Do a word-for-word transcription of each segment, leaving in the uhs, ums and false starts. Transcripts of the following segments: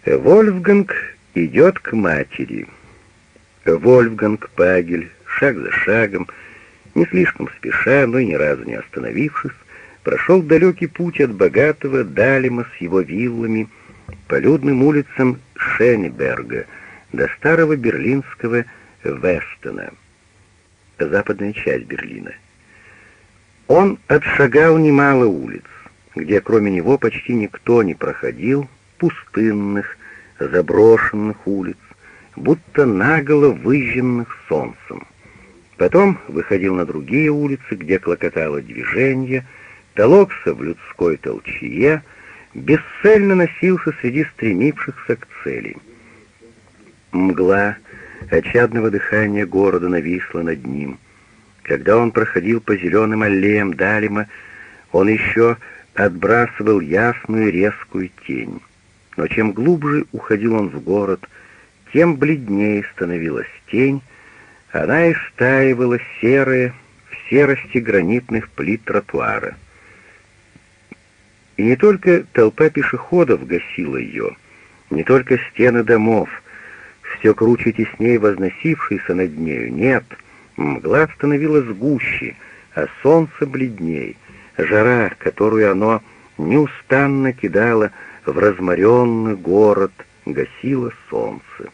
Вольфганг идет к матери. Вольфганг Пагель, шаг за шагом, не слишком спеша, но и ни разу не остановившись, прошел далекий путь от богатого Далема с его виллами по людным улицам Шенеберга до старого берлинского Вестена, западная часть Берлина. Он отшагал немало улиц, где кроме него почти никто не проходил, пустынных, заброшенных улиц, будто наголо выжженных солнцем. Потом выходил на другие улицы, где клокотало движение, толокся в людской толчее, бесцельно носился среди стремившихся к цели. Мгла очадного дыхания города нависла над ним. Когда он проходил по зеленым аллеям Далема, он еще отбрасывал ясную резкую тень. Но чем глубже уходил он в город, тем бледнее становилась тень, она истаивала серая в серости гранитных плит тротуара. И не только толпа пешеходов гасила ее, не только стены домов, все круче и теснее возносившиеся над нею, нет, мгла становилась гуще, а солнце бледней, жара, которую оно неустанно кидало в разморенный город, гасило солнце.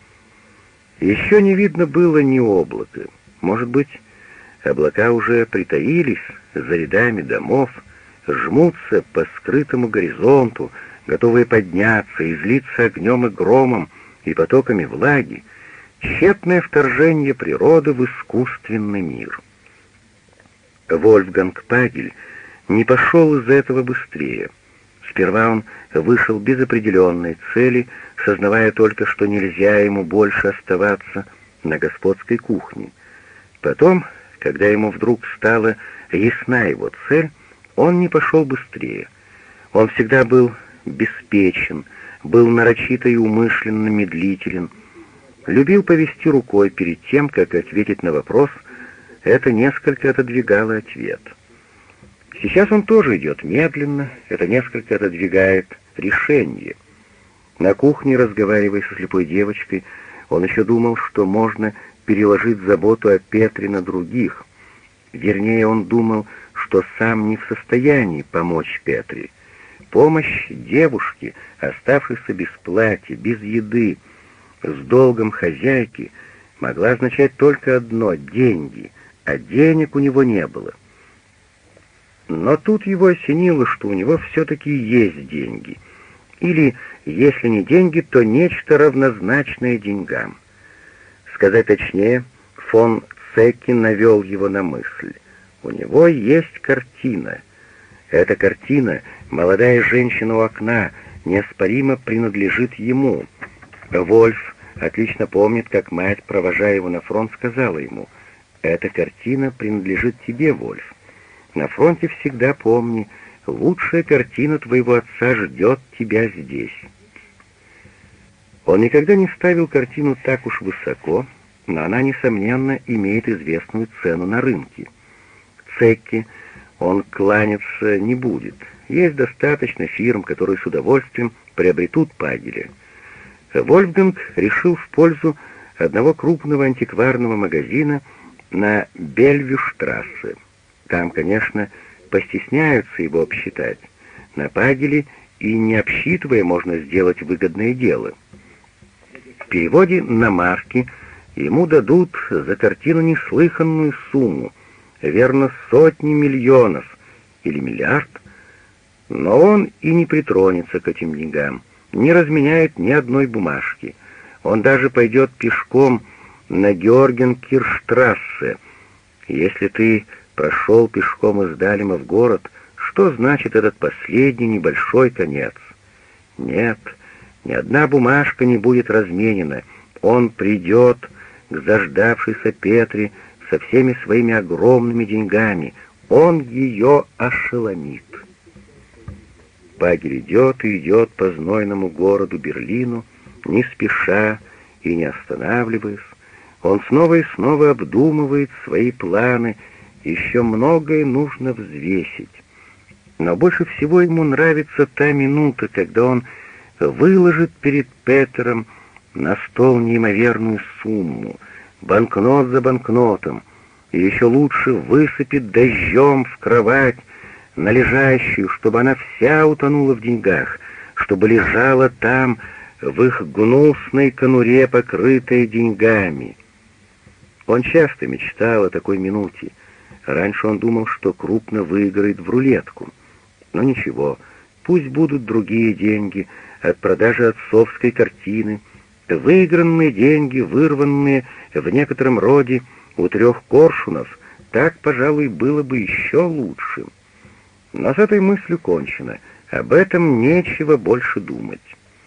Еще не видно было ни облака. Может быть, облака уже притаились за рядами домов, жмутся по скрытому горизонту, готовые подняться и злиться огнем и громом и потоками влаги, тщетное вторжение природы в искусственный мир. Вольфганг Пагель не пошел из этого быстрее. Сперва он вышел без определенной цели, сознавая только, что нельзя ему больше оставаться на господской кухне. Потом, когда ему вдруг стала ясна его цель, он не пошел быстрее. Он всегда был беспечен, был нарочито и умышленно медлителен, любил повести рукой перед тем, как ответить на вопрос, это несколько отодвигало ответ. Сейчас он тоже идет медленно, это несколько отодвигает решение. На кухне, разговаривая со слепой девочкой, он еще думал, что можно переложить заботу о Петре на других. Вернее, он думал, что сам не в состоянии помочь Петре. Помощь девушке, оставшейся без платья, без еды, с долгом хозяйки, могла означать только одно — деньги, а денег у него не было. Но тут его осенило, что у него все-таки есть деньги. Или, если не деньги, то нечто равнозначное деньгам. Сказать точнее, фон Цекки навел его на мысль. У него есть картина. Эта картина, молодая женщина у окна, неоспоримо принадлежит ему. Вольф отлично помнит, как мать, провожая его на фронт, сказала ему: «Эта картина принадлежит тебе, Вольф. На фронте всегда помни, лучшая картина твоего отца ждет тебя здесь». Он никогда не ставил картину так уж высоко, но она, несомненно, имеет известную цену на рынке. Цекки он кланяться не будет. Есть достаточно фирм, которые с удовольствием приобретут Пагеля. Вольфганг решил в пользу одного крупного антикварного магазина на Бельвюштрассе. Там, конечно, постесняются его обсчитать. На Пагеле и не обсчитывая можно сделать выгодное дело. В переводе на марки ему дадут за картину неслыханную сумму, верно, сотни миллионов или миллиард, но он и не притронется к этим деньгам, не разменяет ни одной бумажки. Он даже пойдет пешком на Георгенкирштрассе. Если ты прошел пешком из Далема в город, что значит этот последний небольшой конец? Нет, ни одна бумажка не будет разменена. Он придет к заждавшейся Петре со всеми своими огромными деньгами. Он ее ошеломит. Пагель идет и идет по знойному городу Берлину, не спеша и не останавливаясь. Он снова и снова обдумывает свои планы, еще многое нужно взвесить. Но больше всего ему нравится та минута, когда он выложит перед Петером на стол неимоверную сумму, банкнот за банкнотом, и еще лучше высыпет дождем в кровать на лежащую, чтобы она вся утонула в деньгах, чтобы лежала там, в их гнусной конуре, покрытая деньгами. Он часто мечтал о такой минуте. Раньше он думал, что крупно выиграет в рулетку. Но ничего, пусть будут другие деньги от продажи отцовской картины, выигранные деньги, вырванные в некотором роде у трех коршунов, так, пожалуй, было бы еще лучше. Но с этой мыслью кончено, об этом нечего больше думать.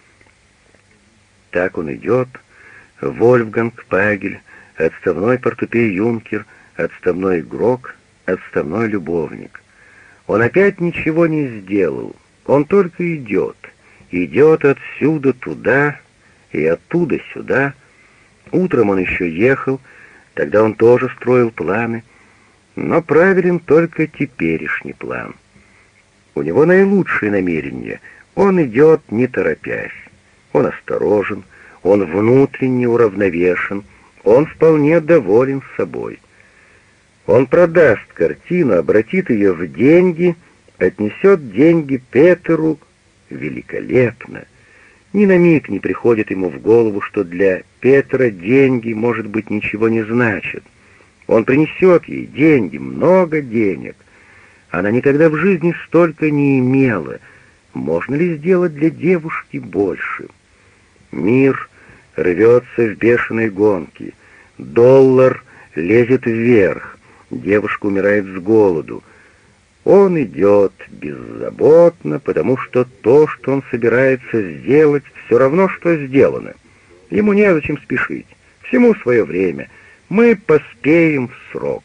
Так он идет, Вольфганг Пагель, отставной портупей-юнкер, отставной игрок, отставной любовник. Он опять ничего не сделал, он только идет, идет отсюда туда и оттуда сюда. Утром он еще ехал, тогда он тоже строил планы, но правилен только теперешний план. У него наилучшие намерения, он идет не торопясь, он осторожен, он внутренне уравновешен, он вполне доволен собой. Он продаст картину, обратит ее в деньги, отнесет деньги Петеру. Великолепно! Ни на миг не приходит ему в голову, что для Петра деньги, может быть, ничего не значат. Он принесет ей деньги, много денег. Она никогда в жизни столько не имела. Можно ли сделать для девушки больше? Мир рвется в бешеной гонке. Доллар лезет вверх. Девушка умирает с голоду. Он идет беззаботно, потому что то, что он собирается сделать, все равно, что сделано. Ему незачем спешить. Всему свое время. Мы поспеем в срок.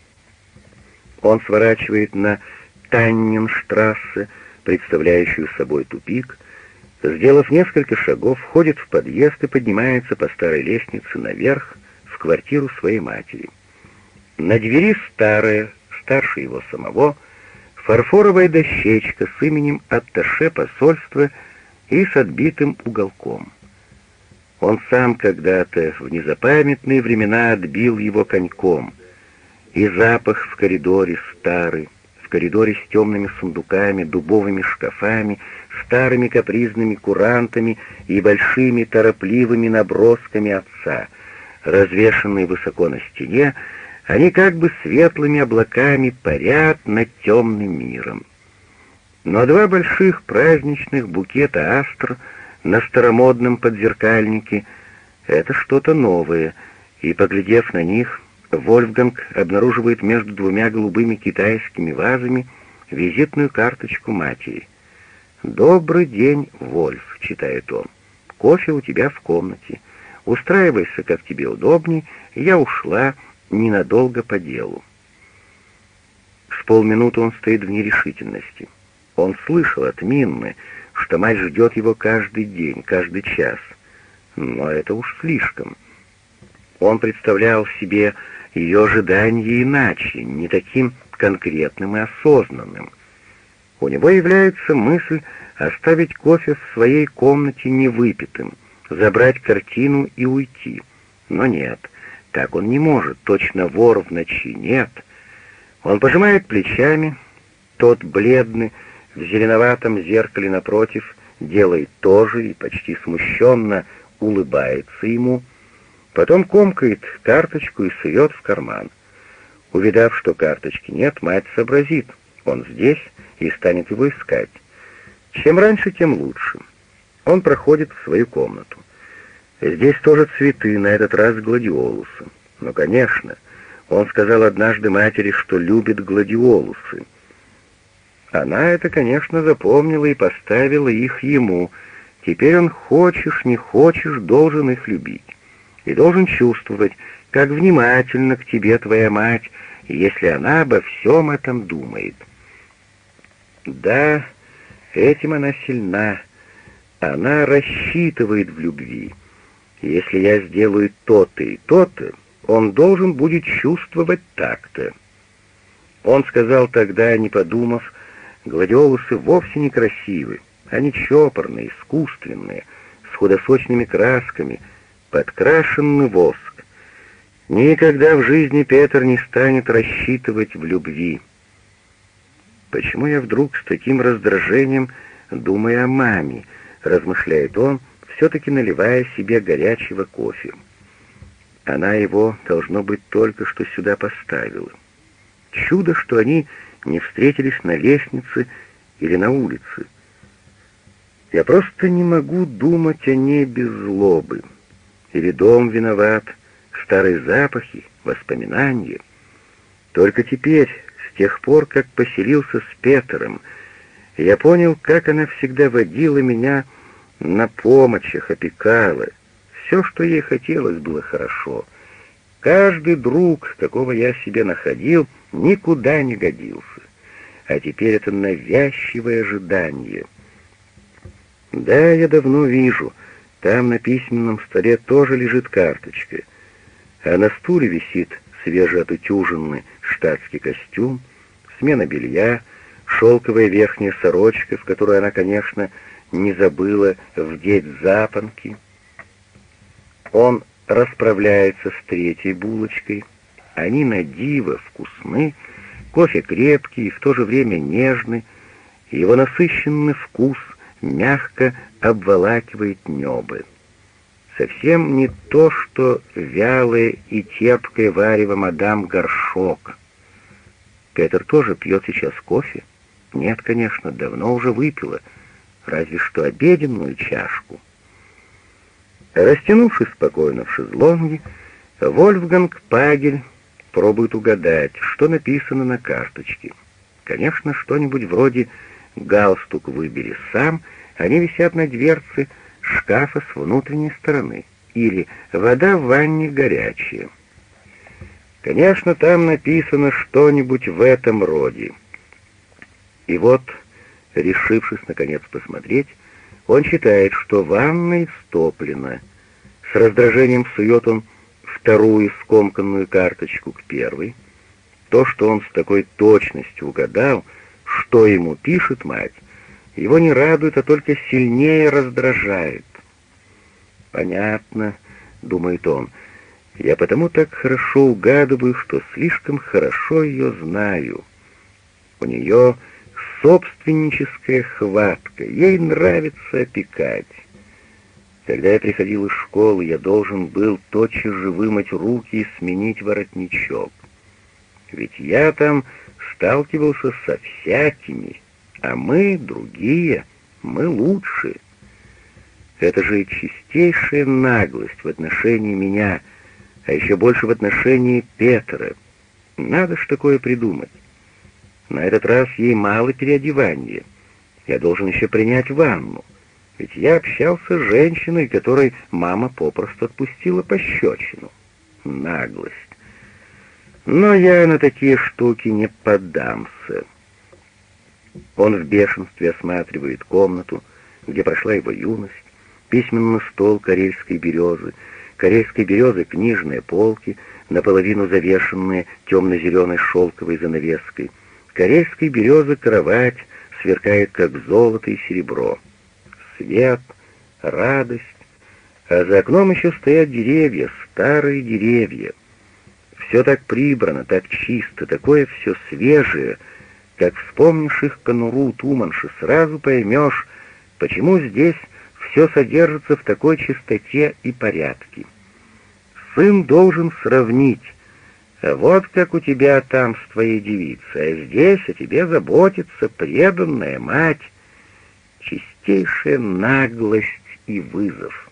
Он сворачивает на Танненштрассе, представляющую собой тупик. Сделав несколько шагов, входит в подъезд и поднимается по старой лестнице наверх в квартиру своей матери. На двери старая, старше его самого, фарфоровая дощечка с именем атташе посольства и с отбитым уголком. Он сам когда-то в незапамятные времена отбил его коньком. И запах в коридоре старый, в коридоре с темными сундуками, дубовыми шкафами, старыми капризными курантами и большими торопливыми набросками отца, развешанные высоко на стене, они как бы светлыми облаками парят над темным миром. Но два больших праздничных букета астр на старомодном подзеркальнике — это что-то новое, и, поглядев на них, Вольфганг обнаруживает между двумя голубыми китайскими вазами визитную карточку матери. «Добрый день, Вольф», — читает он. «Кофе у тебя в комнате. Устраивайся, как тебе удобней. Я ушла ненадолго по делу». С полминуты он стоит в нерешительности. Он слышал от Минны, что мать ждет его каждый день, каждый час. Но это уж слишком. Он представлял себе ее ожидание иначе, не таким конкретным и осознанным. У него является мысль оставить кофе в своей комнате невыпитым, забрать картину и уйти. Но нет, так он не может, точно вор в ночи, нет. Он пожимает плечами, тот бледный, в зеленоватом зеркале напротив, делает то же и почти смущенно улыбается ему, потом комкает карточку и сует в карман. Увидав, что карточки нет, мать сообразит, он здесь, и станет его искать. Чем раньше, тем лучше. Он проходит в свою комнату. Здесь тоже цветы, на этот раз гладиолусы. Ну, конечно, он сказал однажды матери, что любит гладиолусы. Она это, конечно, запомнила и поставила их ему. Теперь он, хочешь, не хочешь, должен их любить. И должен чувствовать, как внимательно к тебе твоя мать, если она обо всем этом думает. Да, этим она сильна. Она рассчитывает в любви. Если я сделаю то-то и то-то, он должен будет чувствовать так-то. Он сказал тогда, не подумав, гладиолусы вовсе некрасивы, Они чопорные, искусственные, с худосочными красками, подкрашенный воск. Никогда в жизни Петр не станет рассчитывать в любви. Почему я вдруг с таким раздражением думаю о маме, размышляет он, все-таки наливая себе горячего кофе. Она его, должно быть, только что сюда поставила. Чудо, что они не встретились на лестнице или на улице. Я просто не могу думать о ней без злобы. Или дом виноват, старые запахи, воспоминания. Только теперь, с тех пор, как поселился с Петром, я понял, как она всегда водила меня на помощях, опекала. Все, что ей хотелось, было хорошо. Каждый друг, какого я себе находил, никуда не годился. А теперь это навязчивое ожидание. Да, я давно вижу, там на письменном столе тоже лежит карточка, а на стуле висит свежеотутюженный штатский костюм, смена белья, шелковая верхняя сорочка, в которую она, конечно, не забыла вдеть запонки. Он расправляется с третьей булочкой. Они на диво вкусны, кофе крепкий и в то же время нежный, и его насыщенный вкус мягко обволакивает небо. Совсем не то, что вялое и терпкое варево мадам Горшок. Петр тоже пьет сейчас кофе? Нет, конечно, давно уже выпила, разве что обеденную чашку. Растянувшись спокойно в шезлонге, Вольфганг Пагель пробует угадать, что написано на карточке. Конечно, что-нибудь вроде «галстук выбери сам», они висят на дверце шкафа с внутренней стороны, или «вода в ванне горячая». Конечно, там написано что-нибудь в этом роде. И вот, решившись наконец посмотреть, он читает, что ванна истоплена. С раздражением сует он вторую скомканную карточку к первой. То, что он с такой точностью угадал, что ему пишет мать, его не радует, а только сильнее раздражает. «Понятно», — думает он, — «я потому так хорошо угадываю, что слишком хорошо ее знаю. У нее собственническая хватка, ей нравится опекать. Когда я приходил из школы, я должен был тотчас же вымыть руки и сменить воротничок. Ведь я там сталкивался со всякими, а мы другие, мы лучше. Это же чистейшая наглость в отношении меня, а еще больше в отношении Петра. Надо ж такое придумать. На этот раз ей мало переодевания. Я должен еще принять ванну. Ведь я общался с женщиной, которой мама попросту отпустила пощечину. Наглость. Но я на такие штуки не поддамся. Он в бешенстве осматривает комнату, где прошла его юность, письменный стол карельской березы, карельской березы книжные полки, наполовину завешенные темно-зеленой шелковой занавеской. Карельской березы кровать сверкает, как золото и серебро. Свет, радость, а за окном еще стоят деревья, старые деревья. Все так прибрано, так чисто, такое все свежее. Как вспомнишь их конуру Туманши, сразу поймешь, почему здесь все содержится в такой чистоте и порядке. Сын должен сравнить. Вот как у тебя там с твоей девицей, а здесь о тебе заботится преданная мать. Чистейшая наглость и вызов.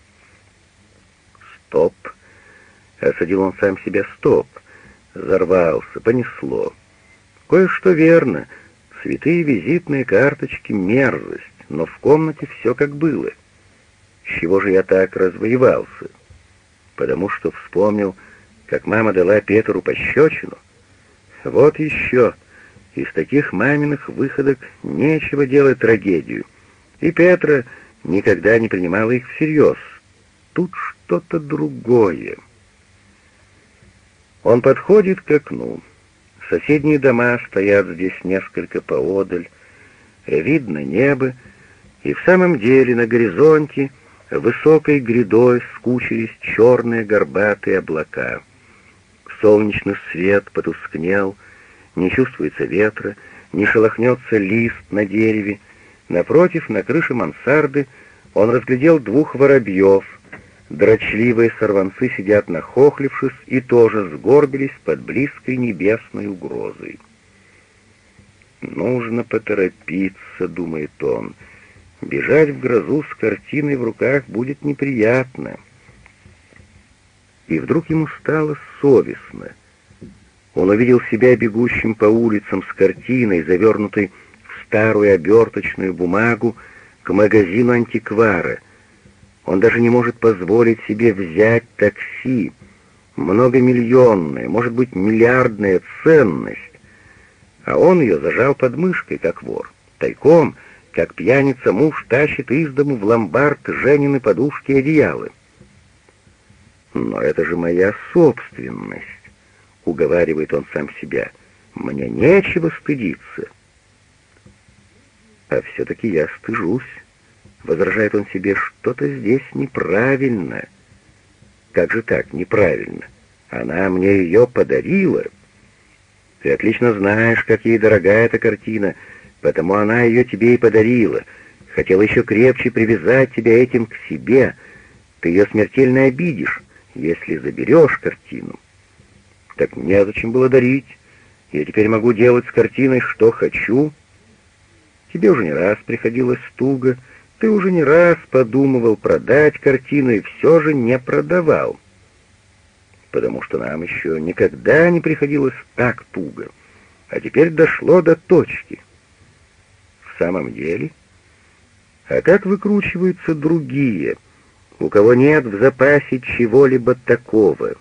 Стоп. Осадил он сам себя. Стоп. Взорвался, понесло. Кое-что верно. Цветы и визитные карточки — мерзость, но в комнате все как было. С чего же я так развоевался? Потому что вспомнил, как мама дала Петру пощечину. Вот еще. Из таких маминых выходок нечего делать трагедию. И Петра никогда не принимала их всерьез. Тут что-то другое. Он подходит к окну. Соседние дома стоят здесь несколько поодаль. Видно небо, И в самом деле на горизонте высокой грядой скучились черные горбатые облака. Солнечный свет потускнел, не чувствуется ветра, не шелохнется лист на дереве. Напротив, на крыше мансарды, он разглядел двух воробьев. Дрочливые сорванцы сидят нахохлившись и тоже сгорбились под близкой небесной угрозой. «Нужно поторопиться», — думает он. «Бежать в грозу с картиной в руках будет неприятно». И вдруг ему стало совестно. Он увидел себя бегущим по улицам с картиной, завернутой в старую оберточную бумагу, к магазину антиквара. Он даже не может позволить себе взять такси. Многомиллионная, может быть, миллиардная ценность. А он ее зажал под мышкой, как вор. Тайком, как пьяница, муж тащит из дому в ломбард Женины подушки и одеялы. «Но это же моя собственность», — уговаривает он сам себя. «Мне нечего стыдиться». «А все-таки я стыжусь», — возражает он себе, — «что-то здесь неправильно». «Как же так, неправильно? Она мне ее подарила». «Ты отлично знаешь, как ей дорога эта картина, потому она ее тебе и подарила. Хотела еще крепче привязать тебя этим к себе. Ты ее смертельно обидишь, если заберешь картину». «Так незачем было дарить. Я теперь могу делать с картиной, что хочу». «Тебе уже не раз приходилось туго. Ты уже не раз подумывал продать картину и все же не продавал». «Потому что нам еще никогда не приходилось так туго. А теперь дошло до точки». «В самом деле? А как выкручиваются другие, у кого нет в запасе чего-либо такого?»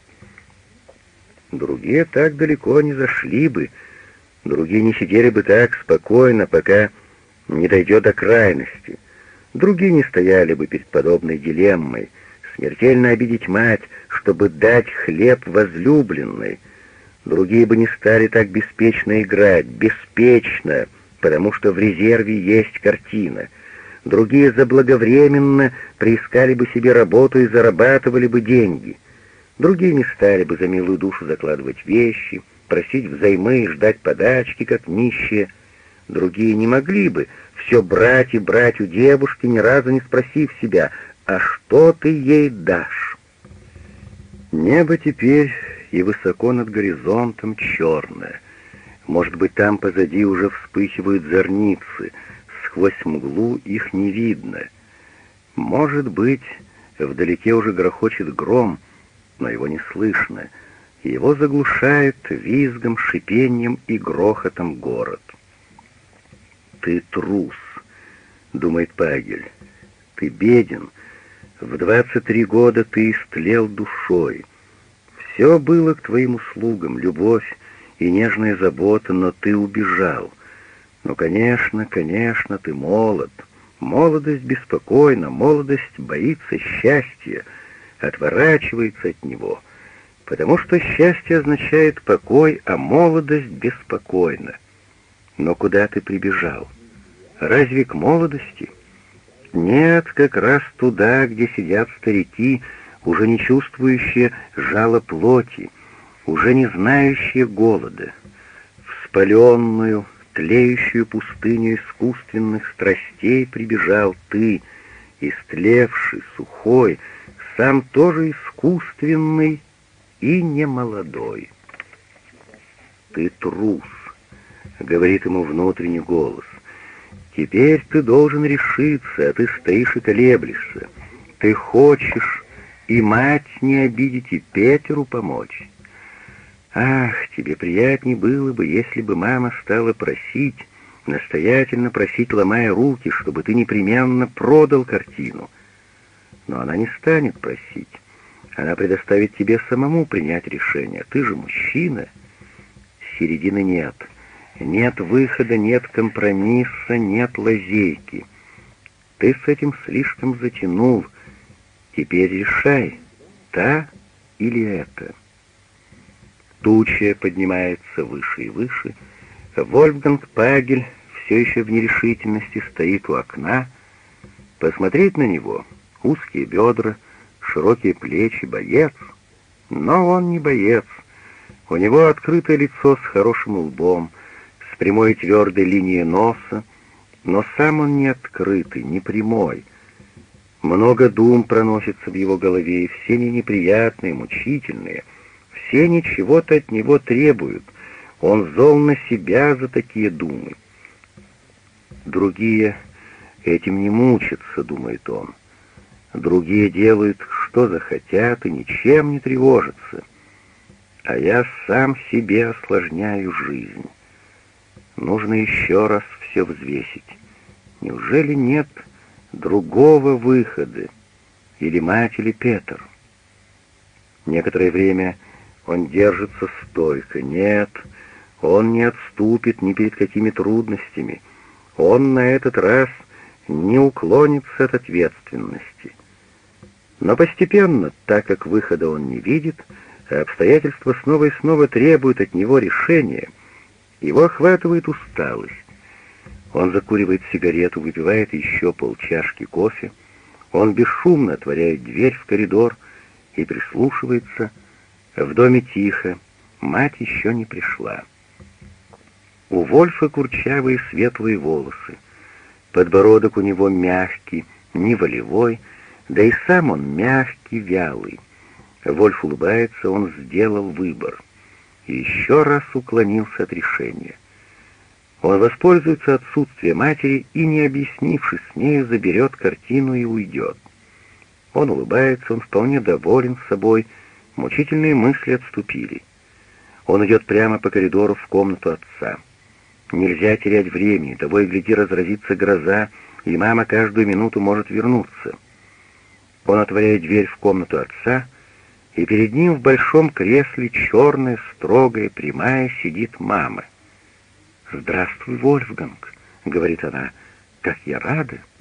Другие так далеко не зашли бы, другие не сидели бы так спокойно, пока не дойдет до крайности. Другие не стояли бы перед подобной дилеммой, смертельно обидеть мать, чтобы дать хлеб возлюбленной. Другие бы не стали так беспечно играть, беспечно, потому что в резерве есть картина. Другие заблаговременно приискали бы себе работу и зарабатывали бы деньги. Другие не стали бы за милую душу закладывать вещи, просить взаймы и ждать подачки, как нищие. Другие не могли бы все брать и брать у девушки, ни разу не спросив себя, а что ты ей дашь? Небо теперь и высоко над горизонтом черное. Может быть, там позади уже вспыхивают зорницы, сквозь мглу их не видно. Может быть, вдалеке уже грохочет гром, но его не слышно, и его заглушает визгом, шипением и грохотом город. «Ты трус», — думает Пагель, — «ты беден, в двадцать три года ты истлел душой. Все было к твоим услугам, любовь и нежная забота, но ты убежал. Ну, конечно, конечно, ты молод. Молодость беспокойна, молодость боится счастья, отворачивается от него, потому что счастье означает покой, а молодость беспокойна. Но куда ты прибежал? Разве к молодости? Нет, как раз туда, где сидят старики, уже не чувствующие жала плоти, уже не знающие голода, в спаленную, тлеющую пустыню искусственных страстей прибежал ты, истлевший, сухой, сам тоже искусственный и немолодой. «Ты трус», — говорит ему внутренний голос. «Теперь ты должен решиться, а ты стоишь и колеблешься. Ты хочешь и мать не обидеть, и Петеру помочь. Ах, тебе приятней было бы, если бы мама стала просить, настоятельно просить, ломая руки, чтобы ты непременно продал картину. Но она не станет просить. Она предоставит тебе самому принять решение. Ты же мужчина. Середины нет. Нет выхода, нет компромисса, нет лазейки. Ты с этим слишком затянул. Теперь решай, та или это». Туча поднимается выше и выше. Вольфганг Пагель все еще в нерешительности стоит у окна. Посмотреть на него — узкие бедра, широкие плечи, боец. Но он не боец. У него открытое лицо с хорошим лбом, с прямой твердой линией носа, но сам он не открытый, не прямой. Много дум проносится в его голове, и все они неприятные, мучительные. Все они чего-то от него требуют. Он зол на себя за такие думы. Другие этим не мучатся, думает он. Другие делают, что захотят, и ничем не тревожатся. А я сам себе осложняю жизнь. Нужно еще раз все взвесить. Неужели нет другого выхода? Или мать, или Петр? Некоторое время он держится стойко. Нет, он не отступит ни перед какими трудностями. Он на этот раз не уклонится от ответственности. Но постепенно, так как выхода он не видит, а обстоятельства снова и снова требуют от него решения, его охватывает усталость. Он закуривает сигарету, выпивает еще полчашки кофе. Он бесшумно отворяет дверь в коридор и прислушивается. В доме тихо, мать еще не пришла. У Вольфа курчавые светлые волосы. Подбородок у него мягкий, не волевой, да и сам он мягкий, вялый. Вольф улыбается, он сделал выбор. И еще раз уклонился от решения. Он воспользуется отсутствием матери и, не объяснившись с нею, заберет картину и уйдет. Он улыбается, он вполне доволен собой, мучительные мысли отступили. Он идет прямо по коридору в комнату отца. Нельзя терять времени, того и гляди разразится гроза, и мама каждую минуту может вернуться. Он отворяет дверь в комнату отца, и перед ним в большом кресле, черная, строгая, прямая, сидит мама. «Здравствуй, Вольфганг», — говорит она, — «как я рада».